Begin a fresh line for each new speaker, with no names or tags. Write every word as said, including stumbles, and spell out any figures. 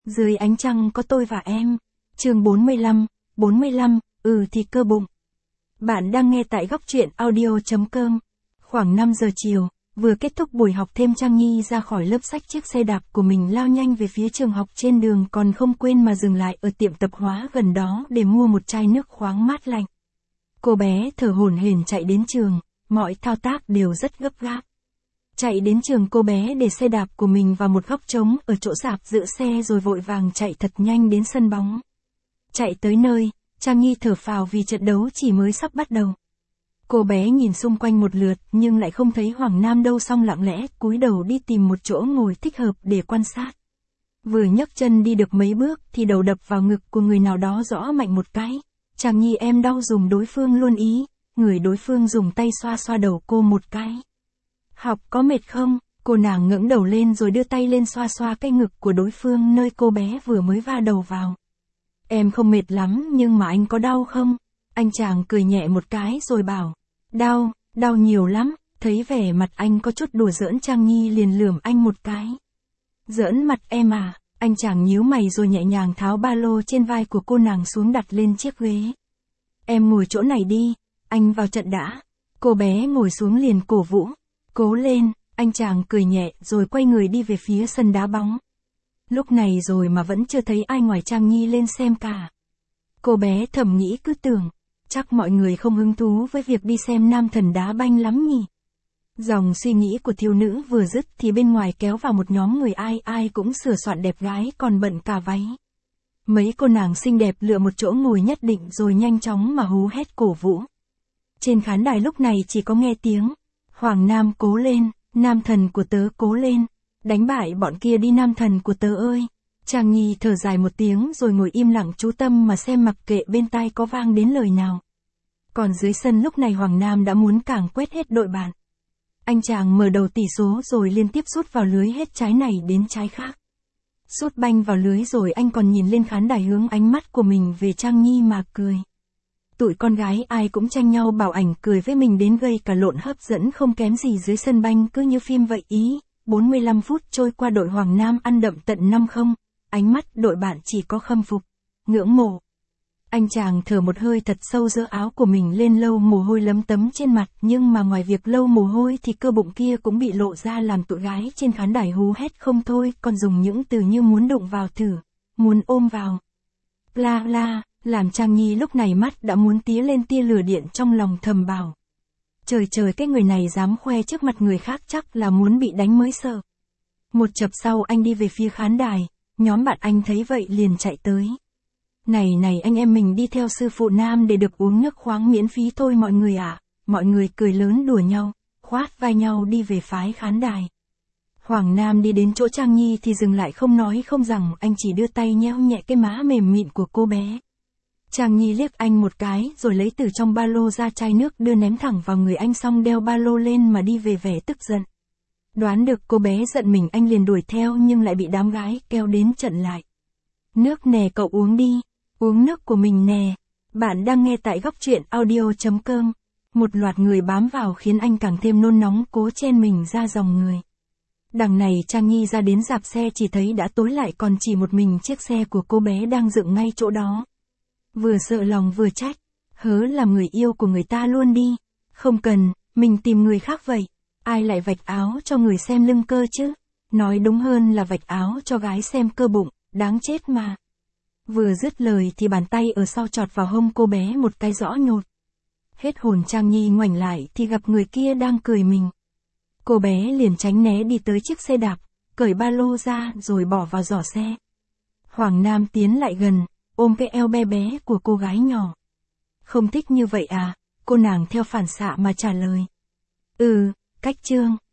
Dưới ánh trăng có tôi và em. Chương bốn mươi lăm, bốn mươi lăm, ừ thì cơ bụng. Bạn đang nghe tại góc truyện audio chấm com. Khoảng năm giờ chiều, vừa kết thúc buổi học thêm, Trang Nhi ra khỏi lớp xách chiếc xe đạp của mình lao nhanh về phía trường học, trên đường còn không quên mà dừng lại ở tiệm tạp hóa gần đó để mua một chai nước khoáng mát lạnh. Cô bé thở hổn hển chạy đến trường, mọi thao tác đều rất gấp gáp. Chạy đến trường, cô bé để xe đạp của mình vào một góc trống ở chỗ rạp giữ xe rồi vội vàng chạy thật nhanh đến sân bóng. Chạy tới nơi, Trang Nhi thở phào vì trận đấu chỉ mới sắp bắt đầu. Cô bé nhìn xung quanh một lượt nhưng lại không thấy Hoàng Nam đâu, xong lặng lẽ cúi đầu đi tìm một chỗ ngồi thích hợp để quan sát. Vừa nhấc chân đi được mấy bước thì đầu đập vào ngực của người nào đó rõ mạnh một cái. Trang Nhi em đau giùm đối phương luôn ý. Người đối phương dùng tay xoa xoa đầu cô một cái. Học có mệt không? Cô nàng ngẩng đầu lên rồi đưa tay lên xoa xoa cái ngực của đối phương nơi cô bé vừa mới va đầu vào. Em không mệt lắm, nhưng mà anh có đau không? Anh chàng cười nhẹ một cái rồi bảo. Đau, đau nhiều lắm. Thấy vẻ mặt anh có chút đùa giỡn, Trang Nhi liền lườm anh một cái. Giỡn mặt em à? Anh chàng nhíu mày rồi nhẹ nhàng tháo ba lô trên vai của cô nàng xuống đặt lên chiếc ghế. Em ngồi chỗ này đi, anh vào trận đã. Cô bé ngồi xuống liền cổ vũ. Cố lên, anh chàng cười nhẹ rồi quay người đi về phía sân đá bóng. Lúc này rồi mà vẫn chưa thấy ai ngoài Trang Nhi lên xem cả. Cô bé thầm nghĩ, cứ tưởng, chắc mọi người không hứng thú với việc đi xem nam thần đá banh lắm nhỉ. Dòng suy nghĩ của thiếu nữ vừa dứt thì bên ngoài kéo vào một nhóm người, ai ai cũng sửa soạn đẹp gái còn bận cả váy. Mấy cô nàng xinh đẹp lựa một chỗ ngồi nhất định rồi nhanh chóng mà hú hét cổ vũ. Trên khán đài lúc này chỉ có nghe tiếng. Hoàng Nam cố lên, nam thần của tớ cố lên, đánh bại bọn kia đi nam thần của tớ ơi. Trang Nhi thở dài một tiếng rồi ngồi im lặng chú tâm mà xem, mặc kệ bên tai có vang đến lời nào. Còn dưới sân lúc này Hoàng Nam đã muốn càn quét hết đội bạn. Anh chàng mở đầu tỷ số rồi liên tiếp sút vào lưới hết trái này đến trái khác. Sút banh vào lưới rồi anh còn nhìn lên khán đài hướng ánh mắt của mình về Trang Nhi mà cười. Tụi con gái ai cũng tranh nhau bảo ảnh cười với mình đến gây cả lộn, hấp dẫn không kém gì dưới sân banh, cứ như phim vậy ý. bốn mươi lăm phút trôi qua, đội Hoàng Nam ăn đậm tận năm không, ánh mắt đội bạn chỉ có khâm phục, ngưỡng mộ. Anh chàng thở một hơi thật sâu, giơ áo của mình lên, lâu mồ hôi lấm tấm trên mặt, nhưng mà ngoài việc lâu mồ hôi thì cơ bụng kia cũng bị lộ ra làm tụi gái trên khán đài hú hét không thôi, còn dùng những từ như muốn đụng vào thử, muốn ôm vào. La la. Làm Trang Nhi lúc này mắt đã muốn tía lên tia lửa điện, trong lòng thầm bảo. Trời trời, cái người này dám khoe trước mặt người khác chắc là muốn bị đánh mới sợ. Một chập sau anh đi về phía khán đài, nhóm bạn anh thấy vậy liền chạy tới. Này này, anh em mình đi theo sư phụ Nam để được uống nước khoáng miễn phí thôi mọi người ạ. À. Mọi người cười lớn đùa nhau, khoát vai nhau đi về phái khán đài. Hoàng Nam đi đến chỗ Trang Nhi thì dừng lại, không nói không rằng, anh chỉ đưa tay nhéo nhẹ cái má mềm mịn của cô bé. Trang Nhi liếc anh một cái rồi lấy từ trong ba lô ra chai nước đưa ném thẳng vào người anh, xong đeo ba lô lên mà đi về vẻ tức giận. Đoán được cô bé giận mình, anh liền đuổi theo nhưng lại bị đám gái kéo đến chặn lại. Nước nè, cậu uống đi, uống nước của mình nè. Bạn đang nghe tại góc truyện audio chấm com. Một loạt người bám vào khiến anh càng thêm nôn nóng, cố chen mình ra dòng người. Đằng này Trang Nhi ra đến rạp xe chỉ thấy đã tối lại, còn chỉ một mình chiếc xe của cô bé đang dựng ngay chỗ đó. Vừa sợ lòng vừa trách, hớ làm người yêu của người ta luôn đi, không cần, mình tìm người khác vậy, ai lại vạch áo cho người xem lưng cơ chứ, nói đúng hơn là vạch áo cho gái xem cơ bụng, đáng chết mà. Vừa dứt lời thì bàn tay ở sau chọt vào hông cô bé một cái rõ nhột. Hết hồn, Trang Nhi ngoảnh lại thì gặp người kia đang cười mình. Cô bé liền tránh né đi tới chiếc xe đạp, cởi ba lô ra rồi bỏ vào giỏ xe. Hoàng Nam tiến lại gần, ôm cái eo bé bé của cô gái nhỏ. Không thích như vậy à? Cô nàng theo phản xạ mà trả lời. Ừ, cách trương.